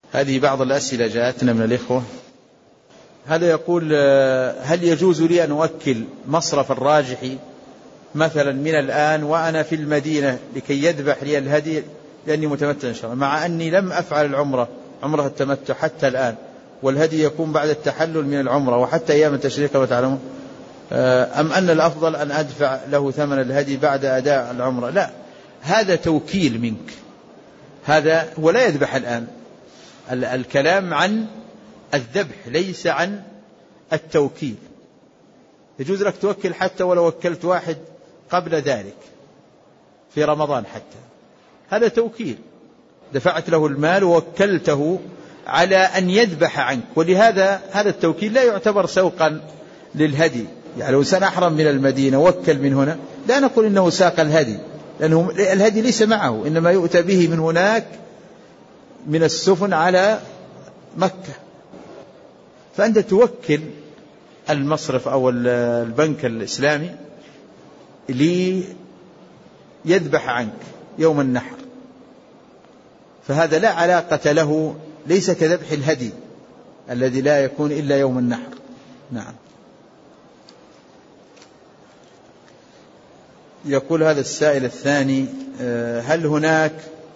هذه بعض الأسئلة جاءتنا من الإخوة. هذا يقول: هل يجوز لي أن أوكل مصرف الراجحي مثلا من الآن وأنا في المدينة لكي يذبح لي الهدي، لأني متمتع إن شاء الله، مع أني لم أفعل عمرة التمتع حتى الآن، والهدي يكون بعد التحلل من العمرة وحتى أيام التشريق كما تعلمون، أم أن الأفضل أن أدفع له ثمن الهدي بعد أداء العمرة؟ لا، هذا توكيل منك، هذا ولا يذبح الآن. الكلام عن الذبح ليس عن التوكيل. يجوز لك توكل حتى ولو وكلت واحد قبل ذلك في رمضان حتى، هذا توكيل، دفعت له المال ووكلته على أن يذبح عنك، ولهذا هذا التوكيل لا يعتبر سوقا للهدي. يعني لو إنسان أحرم من المدينة وكل من هنا لا نقول إنه ساق الهدي، لأنه الهدي ليس معه، إنما يؤتى به من هناك من السفن على مكة. فأنت توكل المصرف أو البنك الإسلامي ليذبح عنك يوم النحر، فهذا لا علاقة له، ليس كذبح الهدي الذي لا يكون إلا يوم النحر. نعم. يقول هذا السائل الثاني: هل هناك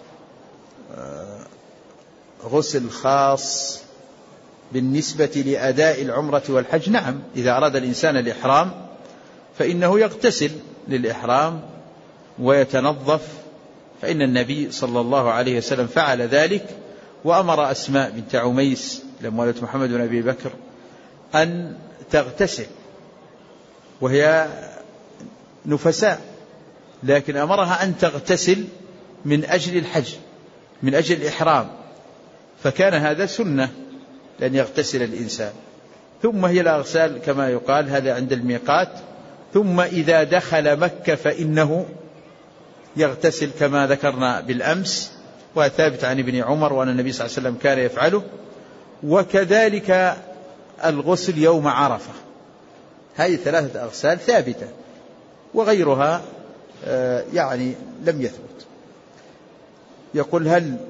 غسل خاص بالنسبة لأداء العمرة والحج؟ نعم، إذا أراد الإنسان الإحرام فإنه يغتسل للإحرام ويتنظف، فإن النبي صلى الله عليه وسلم فعل ذلك، وأمر أسماء بنت عميس لمولة محمد بن أبي بكر أن تغتسل وهي نفساء، لكن أمرها أن تغتسل من أجل الحج، من أجل الإحرام، فكان هذا سنة لأن يغتسل الإنسان. ثم هي الأغسال كما يقال هذا عند الميقات، ثم إذا دخل مكة فإنه يغتسل كما ذكرنا بالأمس، وثابت عن ابن عمر وأن النبي صلى الله عليه وسلم كان يفعله. وكذلك الغسل يوم عرفة، هذه 3 أغسال ثابتة، وغيرها يعني لم يثبت. يقول: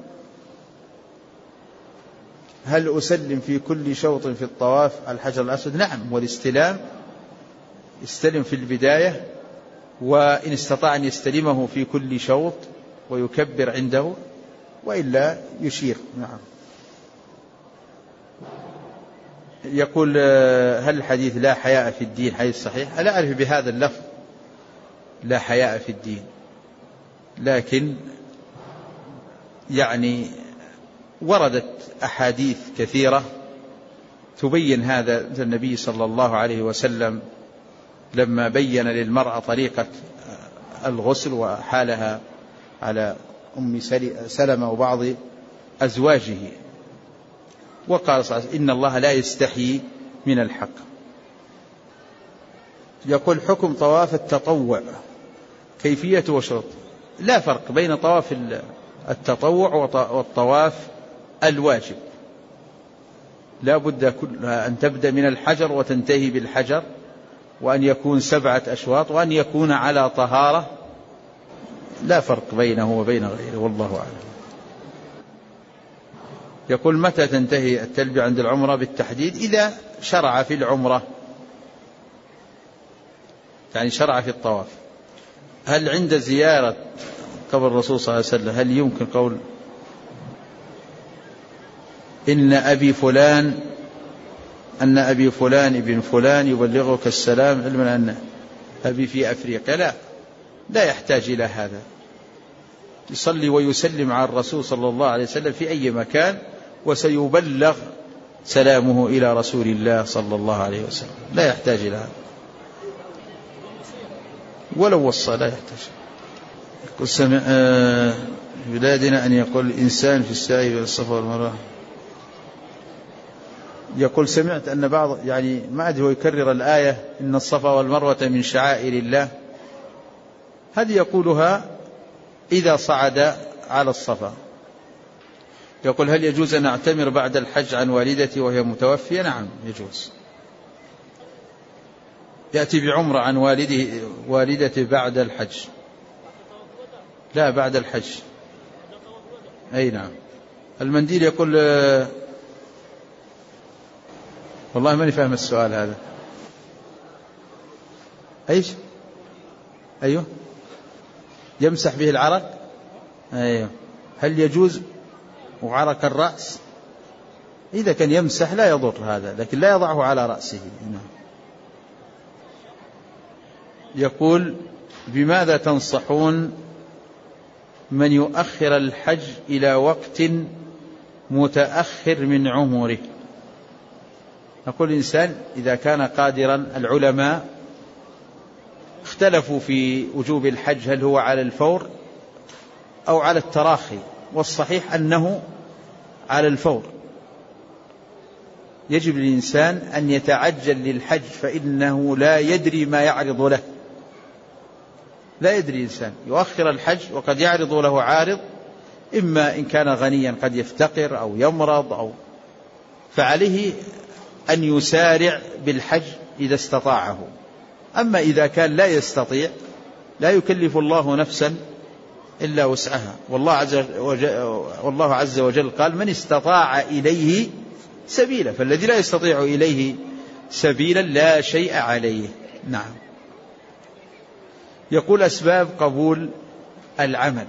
هل أسلم في كل شوط في الطواف على الحجر الأسود؟ نعم، والاستلام يستلم في البداية، وإن استطاع أن يستلمه في كل شوط ويكبر عنده، وإلا يشير. نعم. يقول: هل الحديث لا حياء في الدين حديث صحيح؟ لا أعرف بهذا اللفظ لا حياء في الدين، لكن يعني وردت أحاديث كثيرة تبين هذا. النبي صلى الله عليه وسلم لما بين للمرأة طريقة الغسل وحالها على أم سلمة وبعض أزواجه، وقال صلى الله عليه وسلم: إن الله لا يستحيي من الحق. يقول: حكم طواف التطوع كيفية وشروط؟ لا فرق بين طواف التطوع والطواف الواجب، لا بد أن تبدأ من الحجر وتنتهي بالحجر، وأن يكون 7 أشواط، وأن يكون على طهارة، لا فرق بينه وبين غيره، والله أعلم. يقول: متى تنتهي التلبية عند العمرة بالتحديد؟ إذا شرع في العمرة، يعني شرع في الطواف. هل عند زيارة قبر الرسول صلى الله عليه وسلم هل يمكن قول إن أبي فلان ابن فلان يبلغك السلام، علما أن أبي في أفريقيا؟ لا يحتاج إلى هذا، يصلي ويسلم على الرسول صلى الله عليه وسلم في أي مكان، وسيبلغ سلامه إلى رسول الله صلى الله عليه وسلم، لا يحتاج إلى هذا، ولو وصى لا يحتاج. يقول: سمع بلادنا أن يقول الإنسان في السعي بين الصفا والمروة. يقول: سمعت أن بعض، يعني ما أدري، هو يكرر الآية إن الصفا والمروة من شعائر الله، هذه يقولها إذا صعد على الصفا. يقول: هل يجوز أن أعتمر بعد الحج عن والدتي وهي متوفية؟ نعم يجوز، يأتي بعمرة عن والدته بعد الحج، لا بعد الحج، أي نعم. المنديل يقول والله ماني فاهم السؤال هذا. ايش؟ ايوه يمسح به العرق. ايوه هل يجوز وعرق الرأس؟ إذا كان يمسح لا يضر هذا، لكن لا يضعه على رأسه. يقول بماذا تنصحون من يؤخر الحج إلى وقت متأخر من عمره؟ نقول الإنسان إذا كان قادرا، العلماء اختلفوا في وجوب الحج هل هو على الفور أو على التراخي، والصحيح أنه على الفور. يجب للإنسان أن يتعجل للحج، فإنه لا يدري ما يعرض له. لا يدري الإنسان، يؤخر الحج وقد يعرض له عارض، إما إن كان غنيا قد يفتقر أو يمرض فعليه أن يسارع بالحج إذا استطاعه. أما إذا كان لا يستطيع لا يكلف الله نفسا إلا وسعها، والله عز وجل قال من استطاع إليه سبيلا، فالذي لا يستطيع إليه سبيلا لا شيء عليه. نعم. يقول أسباب قبول العمل.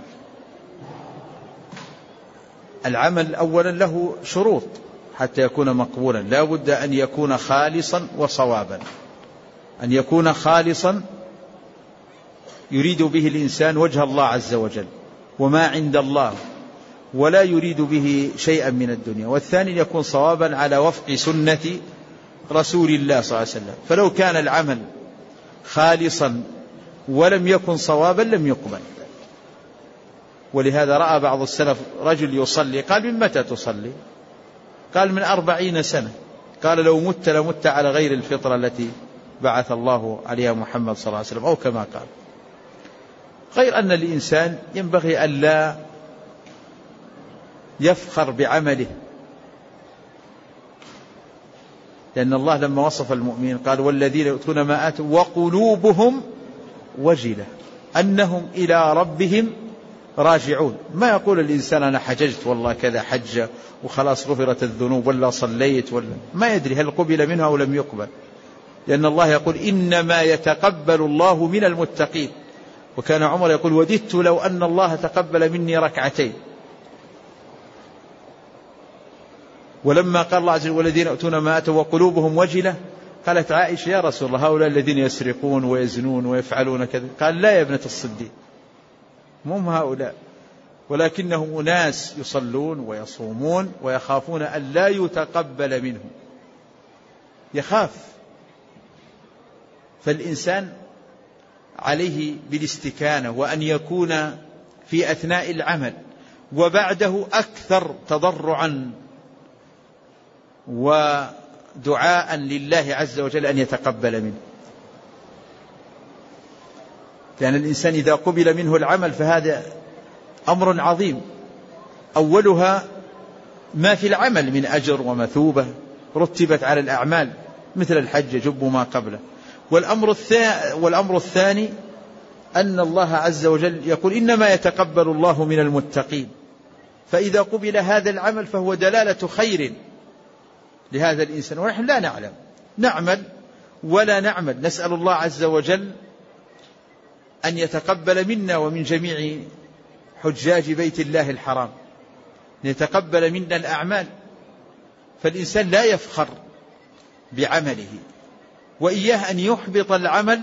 العمل أولا له شروط حتى يكون مقبولا، لا بد أن يكون خالصا وصوابا، أن يكون خالصا يريد به الإنسان وجه الله عز وجل وما عند الله، ولا يريد به شيئا من الدنيا. والثاني يكون صوابا على وفق سنة رسول الله صلى الله عليه وسلم. فلو كان العمل خالصا ولم يكن صوابا لم يقبل. ولهذا رأى بعض السلف رجل يصلي، قال من متى تصلي؟ قال من 40 سنة. قال لو مت لمت على غير الفطرة التي بعث الله عليها محمد صلى الله عليه وسلم، أو كما قال. غير أن الإنسان ينبغي أن لا يفخر بعمله، لأن الله لما وصف المؤمنين قال والذين يؤتون ما آتوا وقلوبهم وجلة أنهم إلى ربهم راجعون. ما يقول الإنسان أنا حججت والله كذا حجة وخلاص غفرت الذنوب، ولا صليت، ولا ما يدري هل قبل منها أو لم يقبل، لأن الله يقول إنما يتقبل الله من المتقين. وكان عمر يقول وددت لو أن الله تقبل مني ركعتين. ولما قال الله عز وجل والذين يؤتون ما آتوا وقلوبهم وجلة، قالت عائشة يا رسول الله هؤلاء الذين يسرقون ويزنون ويفعلون كذا. قال لا يا ابنة الصديق، هم هؤلاء، ولكنهم أناس يصلون ويصومون ويخافون أن لا يتقبل منهم، يخاف. فالإنسان عليه بالاستكانة، وأن يكون في أثناء العمل وبعده أكثر تضرعا ودعاء لله عز وجل أن يتقبل منه. لأن الإنسان إذا قبل منه العمل فهذا أمر عظيم، أولها ما في العمل من أجر ومثوبة رتبت على الأعمال مثل الحج يجب ما قبله. والأمر الثاني أن الله عز وجل يقول إنما يتقبل الله من المتقين، فإذا قبل هذا العمل فهو دلالة خير لهذا الإنسان. ونحن لا نعلم، نعمل ولا نعمل، نسأل الله عز وجل أن يتقبل منا ومن جميع حجاج بيت الله الحرام، أن يتقبل منا الأعمال. فالإنسان لا يفخر بعمله، وإياه أن يحبط العمل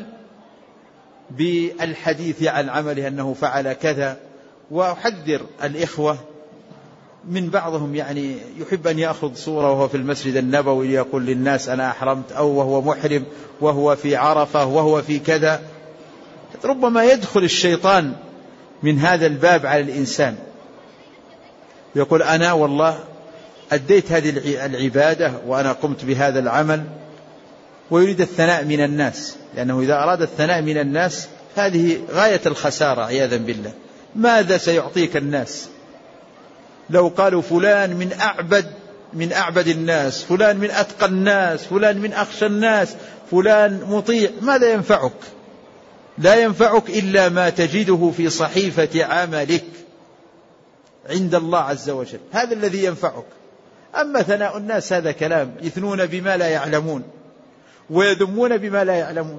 بالحديث عن عمله أنه فعل كذا. وأحذر الإخوة من بعضهم يعني يحب أن يأخذ صورة وهو في المسجد النبوي يقول للناس أنا أحرمت، أو وهو محرم وهو في عرفة وهو في كذا. ربما يدخل الشيطان من هذا الباب على الإنسان، يقول أنا والله أديت هذه العبادة وأنا قمت بهذا العمل، ويريد الثناء من الناس، لأنه إذا أراد الثناء من الناس هذه غاية الخسارة عياذا بالله. ماذا سيعطيك الناس لو قالوا فلان من أعبد الناس، فلان من أتقى الناس، فلان من أخشى الناس، فلان مطيع؟ ماذا ينفعك؟ لا ينفعك إلا ما تجده في صحيفة عملك. عند الله عز وجل، هذا الذي ينفعك. أما ثناء الناس هذا كلام، يثنون بما لا يعلمون ويذمون بما لا يعلمون.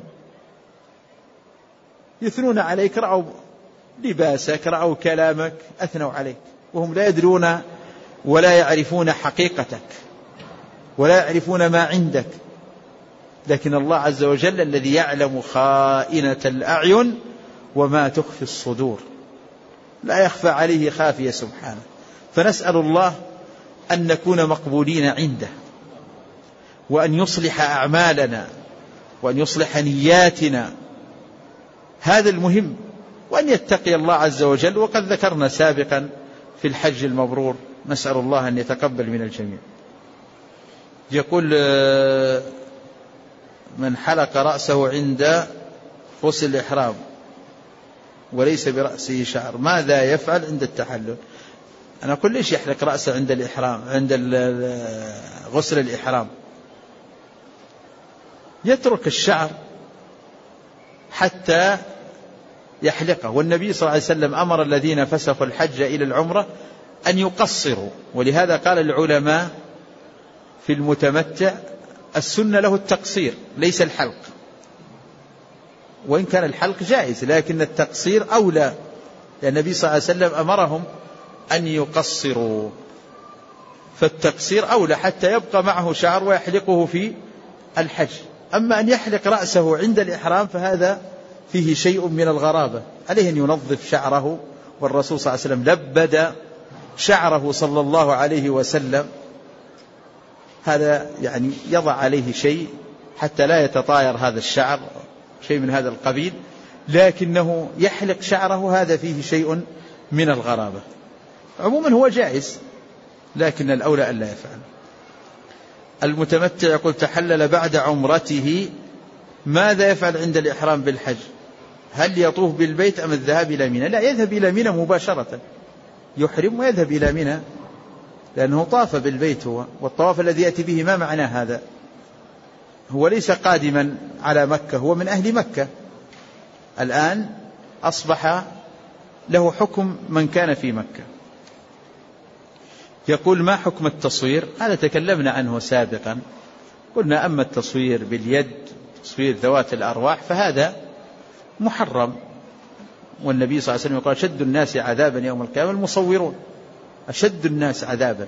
يثنون عليك، رأوا لباسك، رأوا كلامك، أثنوا عليك، وهم لا يدرون ولا يعرفون حقيقتك ولا يعرفون ما عندك. لكن الله عز وجل الذي يعلم خائنة الأعين وما تخفي الصدور، لا يخفى عليه خافية سبحانه. فنسأل الله أن نكون مقبولين عنده، وأن يصلح أعمالنا، وأن يصلح نياتنا، هذا المهم، وأن يتقي الله عز وجل. وقد ذكرنا سابقا في الحج المبرور، نسأل الله أن يتقبل من الجميع. يقول من حلق رأسه عند غسل الإحرام وليس برأسه شعر ماذا يفعل عند التحلل؟ أنا أقول ليش يحلق رأسه عند الإحرام، عند غسل الإحرام؟ يترك الشعر حتى يحلقه. والنبي صلى الله عليه وسلم أمر الذين فسخوا الحج إلى العمرة أن يقصروا، ولهذا قال العلماء في المتمتع السنة له التقصير ليس الحلق، وإن كان الحلق جائز لكن التقصير أولى، لأن النبي صلى الله عليه وسلم أمرهم أن يقصروا، فالتقصير أولى حتى يبقى معه شعر ويحلقه في الحج. أما أن يحلق رأسه عند الإحرام فهذا فيه شيء من الغرابة، عليه أن ينظف شعره، والرسول صلى الله عليه وسلم لبد شعره صلى الله عليه وسلم، هذا يعني يضع عليه شيء حتى لا يتطاير هذا الشعر، شيء من هذا القبيل، لكنه يحلق شعره هذا فيه شيء من الغرابة. عموما هو جائز لكن الأولى أن لا يفعل. المتمتع يقول تحلل بعد عمرته، ماذا يفعل عند الإحرام بالحج؟ هل يطوف بالبيت أم الذهاب إلى منى؟ لا، يذهب إلى منى مباشرة، يحرم ويذهب إلى منى، لأنه طاف بالبيت هو، والطواف الذي يأتي به ما معنى هذا؟ هو ليس قادما على مكة، هو من أهل مكة، الآن أصبح له حكم من كان في مكة. يقول ما حكم التصوير؟ هذا تكلمنا عنه سابقا، قلنا أما التصوير باليد، تصوير ذوات الأرواح، فهذا محرم، والنبي صلى الله عليه وسلم يقول أشد الناس عذابا يوم القيامة المصورون، أشد الناس عذابا.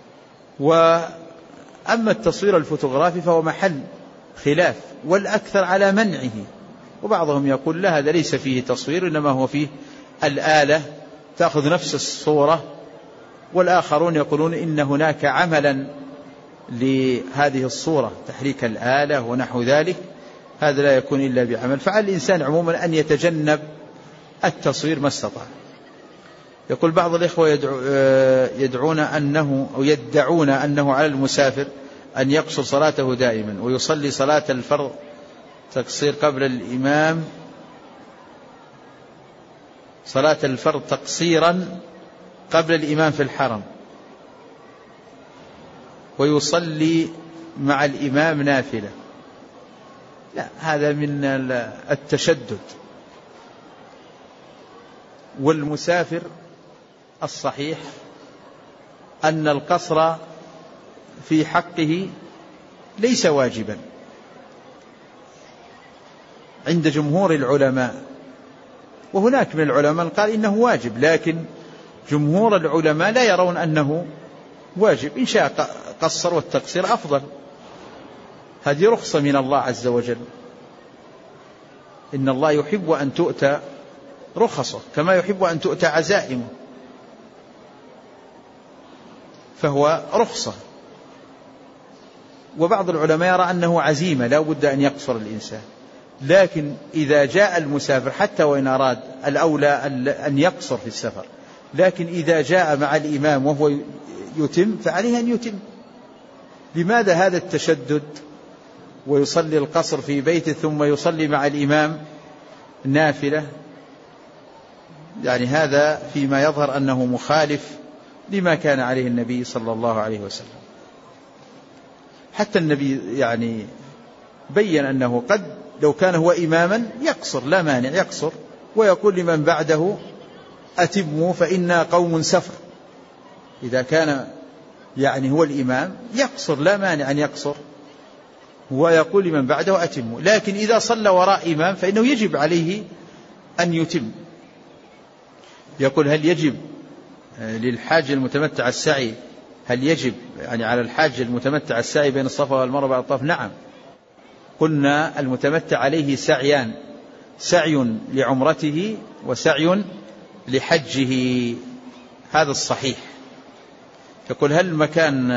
وأما التصوير الفوتوغرافي فهو محل خلاف، والأكثر على منعه، وبعضهم يقول لا هذا ليس فيه تصوير إنما هو فيه الآلة تأخذ نفس الصورة، والآخرون يقولون إن هناك عملا لهذه الصورة، تحريك الآلة ونحو ذلك، هذا لا يكون إلا بعمل. فعلى الإنسان عموما أن يتجنب التصوير ما استطاع. يقول بعض الإخوة يدعون أنه أو يدعون أنه على المسافر أن يقصر صلاته دائما ويصلي صلاة الفرض تقصير قبل الإمام، صلاة الفرض تقصيرا قبل الإمام في الحرم، ويصلي مع الإمام نافلة. لا، هذا من التشدد. والمسافر الصحيح أن القصر في حقه ليس واجبا عند جمهور العلماء، وهناك من العلماء قال إنه واجب، لكن جمهور العلماء لا يرون أنه واجب، إن شاء قصر والتقصير أفضل، هذه رخصة من الله عز وجل، إن الله يحب أن تؤتى رخصه كما يحب أن تؤتى عزائمه، فهو رخصة. وبعض العلماء يرى أنه عزيمة لا بد أن يقصر الإنسان، لكن إذا جاء المسافر حتى وإن أراد الأولى أن يقصر في السفر، لكن إذا جاء مع الإمام وهو يتم فعليه أن يتم. لماذا هذا التشدد ويصلي القصر في بيته ثم يصلي مع الإمام نافلة؟ يعني هذا فيما يظهر أنه مخالف لما كان عليه النبي صلى الله عليه وسلم. حتى النبي يعني بين أنه قد لو كان هو إماما يقصر، لا مانع يقصر، ويقول لمن بعده أتموا فإنا قوم سفر، إذا كان يعني هو الإمام يقصر، لا مانع أن يقصر ويقول لمن بعده أتموا. لكن إذا صلى وراء إمام فإنه يجب عليه أن يتم. يقول هل يجب للحاج المتمتع السعي، هل يجب يعني على الحاج المتمتع السعي بين الصفا والمروة بعد الطواف؟ نعم، قلنا المتمتع عليه سعيان، سعي لعمرته وسعي لحجه، هذا الصحيح. يقول هل مكان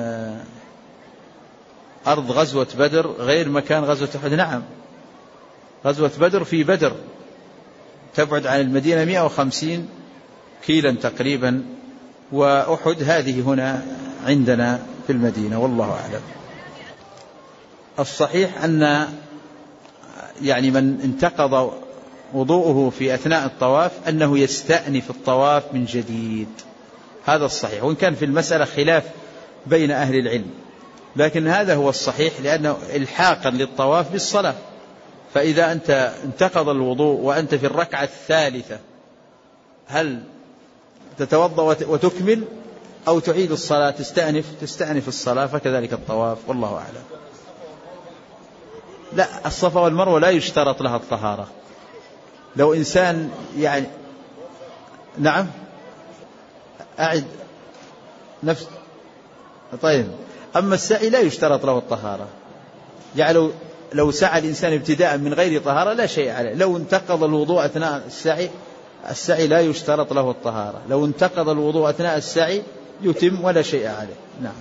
أرض غزوة بدر غير مكان غزوة أحد؟ نعم، غزوة بدر في بدر تبعد عن المدينة 150 كيلا تقريبا، وأحد هذه هنا عندنا في المدينة، والله أعلم. الصحيح أن يعني من انتقض وضوءه في أثناء الطواف أنه يستأنف الطواف من جديد، هذا الصحيح، وإن كان في المسألة خلاف بين أهل العلم، لكن هذا هو الصحيح لأنه إلحاقا للطواف بالصلاة. فإذا أنت انتقض الوضوء وأنت في الركعة الثالثة هل تتوضأ وتكمل أو تعيد الصلاة؟ تستأنف الصلاة، فكذلك الطواف، والله أعلم. لا، الصفا والمروة لا يشترط لها الطهارة. لو إنسان يعني نعم أعد نفس طيب. أما السعي لا يشترط له الطهارة، يعني لو سعى الإنسان ابتداء من غير طهارة لا شيء عليه. لو انتقض الوضوء أثناء السعي لا يشترط له الطهارة. لو انتقض الوضوء أثناء السعي يتم ولا شيء عليه. نعم.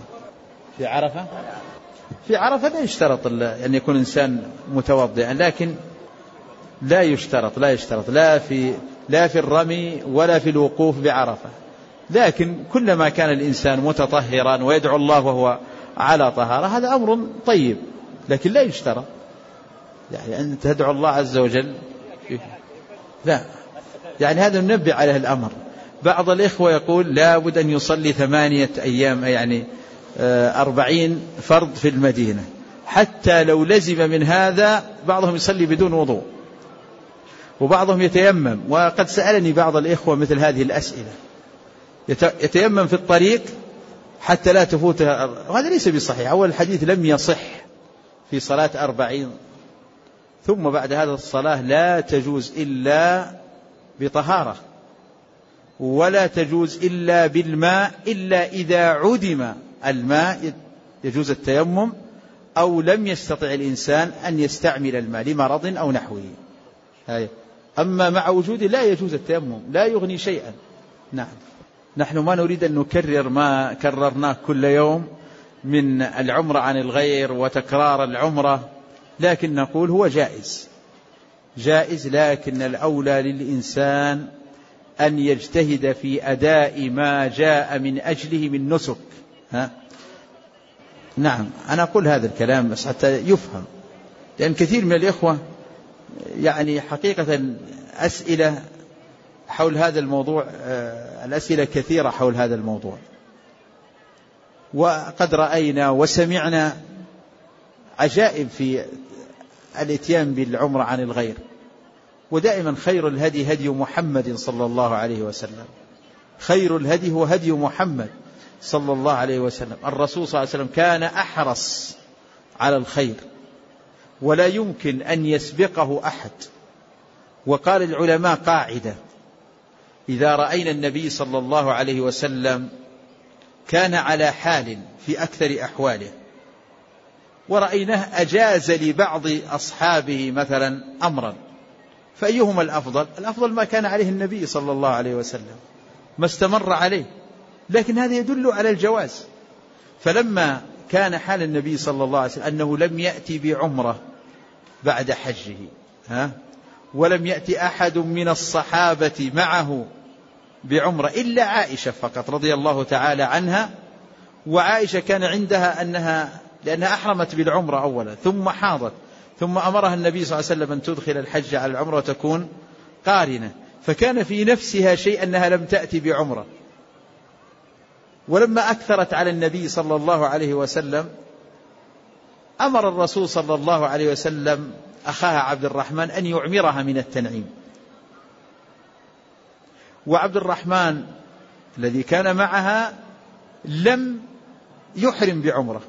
في عرفة لا يشترط أن يكون إنسان متوضئا، لكن لا يشترط لا في الرمي ولا في الوقوف بعرفة. لكن كلما كان الإنسان متطهرا ويدعو الله وهو على طهارة هذا أمر طيب، لكن لا يشترط يعني أن تدعو الله عز وجل، لا، يعني هذا ننبه عليه الأمر. بعض الإخوة يقول لا بد أن يصلي 8 أيام، يعني 40 فرض في المدينة، حتى لو لزم من هذا بعضهم يصلي بدون وضوء وبعضهم يتيمم. وقد سألني بعض الإخوة مثل هذه الأسئلة، يتيمم في الطريق حتى لا تفوتها، وهذا ليس بصحيح. أول الحديث لم يصح في صلاة 40، ثم بعد هذا الصلاة لا تجوز إلا بطهارة، ولا تجوز إلا بالماء، إلا إذا عدم الماء يجوز التيمم، أو لم يستطع الإنسان أن يستعمل الماء لمرض أو نحوه. أما مع وجوده لا يجوز التيمم، لا يغني شيئا. نعم. نحن ما نريد أن نكرر ما كررناه كل يوم من العمرة عن الغير وتكرار العمرة، لكن نقول هو جائز، لكن الأولى للإنسان أن يجتهد في أداء ما جاء من أجله من نسك. نعم، أنا أقول هذا الكلام بس حتى يفهم، لأن كثير من الإخوة يعني حقيقة أسئلة حول هذا الموضوع، الأسئلة كثيرة حول هذا الموضوع، وقد رأينا وسمعنا عجائب في الاتيان بالعمرة عن الغير. ودائما خير الهدي هدي محمد صلى الله عليه وسلم، خير الهدي هو هدي محمد صلى الله عليه وسلم. الرسول صلى الله عليه وسلم كان أحرص على الخير ولا يمكن أن يسبقه أحد. وقال العلماء قاعدة: إذا رأينا النبي صلى الله عليه وسلم كان على حال في أكثر أحواله، ورأيناه أجاز لبعض أصحابه مثلا أمرا، فأيهما الأفضل؟ الأفضل ما كان عليه النبي صلى الله عليه وسلم، ما استمر عليه، لكن هذا يدل على الجواز. فلما كان حال النبي صلى الله عليه وسلم أنه لم يأتي بعمرة بعد حجه، ولم يأتي أحد من الصحابة معه بعمرة إلا عائشة فقط رضي الله تعالى عنها. وعائشة كان عندها لأنها أحرمت بالعمرة أولا ثم حاضت، ثم أمرها النبي صلى الله عليه وسلم أن تدخل الحج على العمرة وتكون قارنة، فكان في نفسها شيء أنها لم تأتي بعمرة. ولما أكثرت على النبي صلى الله عليه وسلم أمر الرسول صلى الله عليه وسلم أخاها عبد الرحمن أن يعمرها من التنعيم. وعبد الرحمن الذي كان معها لم يحرم بعمرة،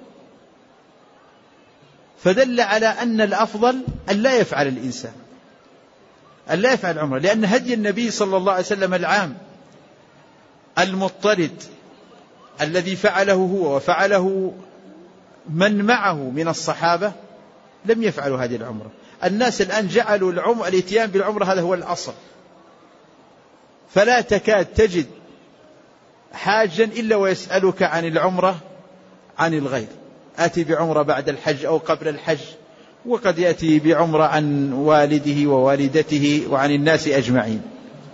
فدل على أن الأفضل أن لا يفعل الإنسان، أن لا يفعل عمرة، لأن هدي النبي صلى الله عليه وسلم العام المضطرد الذي فعله هو وفعله من معه من الصحابة لم يفعلوا هذه العمرة. الناس الآن جعلوا الاتيان بالعمرة هذا هو الأصل، فلا تكاد تجد حاجا إلا ويسألك عن العمرة عن الغير، آتي بعمرة بعد الحج أو قبل الحج، وقد يأتي بعمرة عن والده ووالدته وعن الناس أجمعين.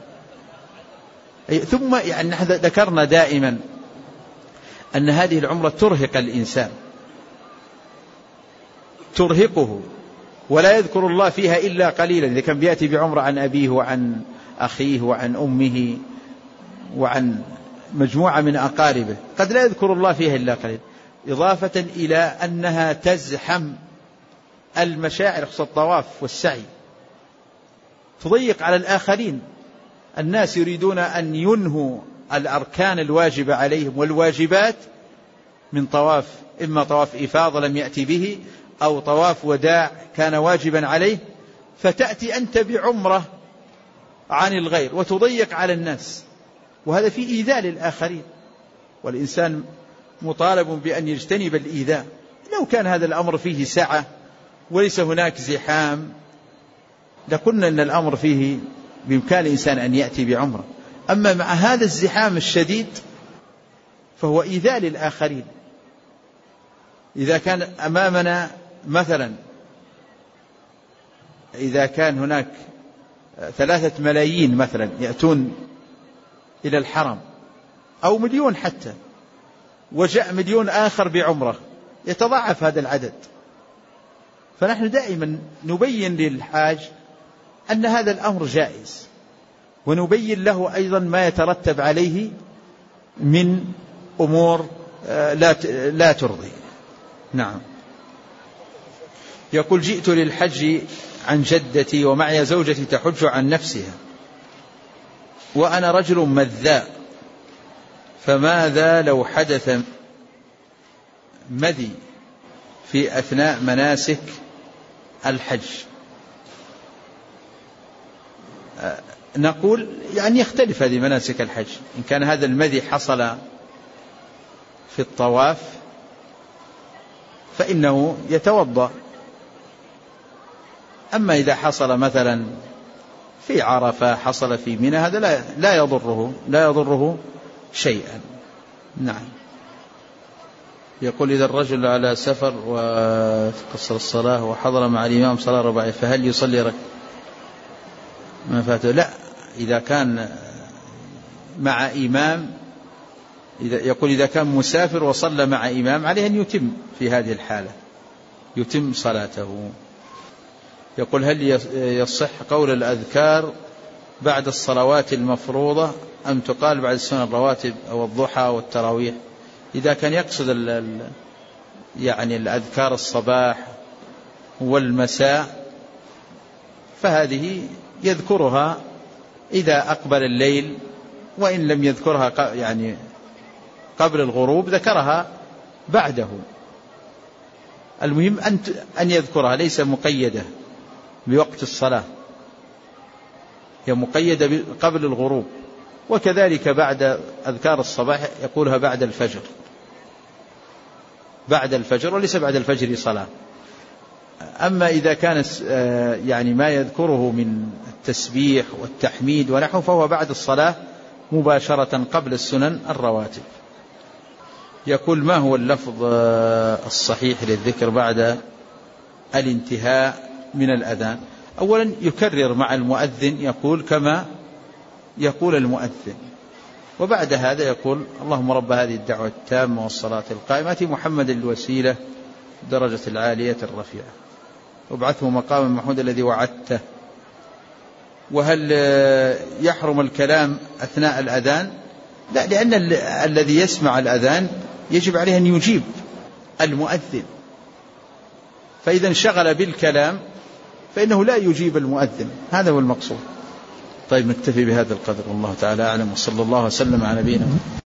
ثم يعني نحن ذكرنا دائما أن هذه العمرة ترهق الإنسان، ترهقه، ولا يذكر الله فيها إلا قليلا. إذا كان بيأتي بعمرة عن أبيه وعن أخيه وعن أمه وعن مجموعة من أقاربه قد لا يذكر الله فيها إلا قليلا، إضافة إلى أنها تزحم المشاعر خصوصا الطواف والسعي، تضيق على الآخرين. الناس يريدون أن ينهوا الأركان الواجبة عليهم والواجبات من طواف، إما طواف إفاضة لم يأتي به أو طواف وداع كان واجبا عليه، فتأتي أنت بعمرة عن الغير وتضيق على الناس، وهذا فيه إيذاء للآخرين، والإنسان مطالب بأن يجتنب الإيذاء. لو كان هذا الأمر فيه سعة وليس هناك زحام لقلنا أن الأمر فيه بإمكان الإنسان أن يأتي بعمرة، أما مع هذا الزحام الشديد فهو إيذاء للآخرين. إذا كان أمامنا مثلا، إذا كان هناك 3 ملايين مثلا يأتون إلى الحرم أو 1,000,000 حتى، وجاء 1,000,000 آخر بعمرة، يتضاعف هذا العدد. فنحن دائما نبين للحاج أن هذا الأمر جائز، ونبين له أيضا ما يترتب عليه من أمور لا ترضي. نعم. يقول: جئت للحج عن جدتي ومعي زوجتي تحج عن نفسها، وأنا رجل مذاء، فماذا لو حدث مذي في أثناء مناسك الحج؟ نقول يعني يختلف هذه مناسك الحج. إن كان هذا المذي حصل في الطواف فإنه يتوضأ، أما إذا حصل مثلا في عرفة، حصل في منى، هذا لا يضره شيئا. نعم. يقول: إذا الرجل على سفر وقصر الصلاة وحضر مع الإمام صلاة رباعية فهل يصلي ما فاته؟ لا، إذا كان مع إمام، يقول إذا كان مسافر وصلى مع إمام عليه أن يتم في هذه الحالة، يتم صلاته. يقول: هل يصح قول الأذكار بعد الصلوات المفروضة أم تقال بعد السنن الرواتب أو الضحى والتراويح؟ إذا كان يقصد يعني الأذكار الصباح والمساء فهذه يذكرها إذا أقبل الليل، وإن لم يذكرها يعني قبل الغروب ذكرها بعده. المهم أن يذكرها، ليس مقيدة بوقت الصلاة، هي مقيدة قبل الغروب. وكذلك بعد أذكار الصباح يقولها بعد الفجر وليس بعد الفجر صلاة. أما إذا كان يعني ما يذكره من التسبيح والتحميد ونحو فهو بعد الصلاة مباشرة قبل السنن الرواتب. يقول: ما هو اللفظ الصحيح للذكر بعد الانتهاء من الأذان؟ أولا يكرر مع المؤذن، يقول كما يقول المؤذن، وبعد هذا يقول: اللهم رب هذه الدعوة التامة والصلاة القائمة محمد الوسيلة درجة العالية الرفيعة وابعثه مقام محمود الذي وعدته. وهل يحرم الكلام أثناء الأذان؟ لا، لأن الذي يسمع الأذان يجب عليه أن يجيب المؤذن، فإذا انشغل بالكلام فإنه لا يجيب المؤذن، هذا هو المقصود. طيب، نكتفي بهذا القدر، والله تعالى أعلم، وصلى الله وسلم على نبينا.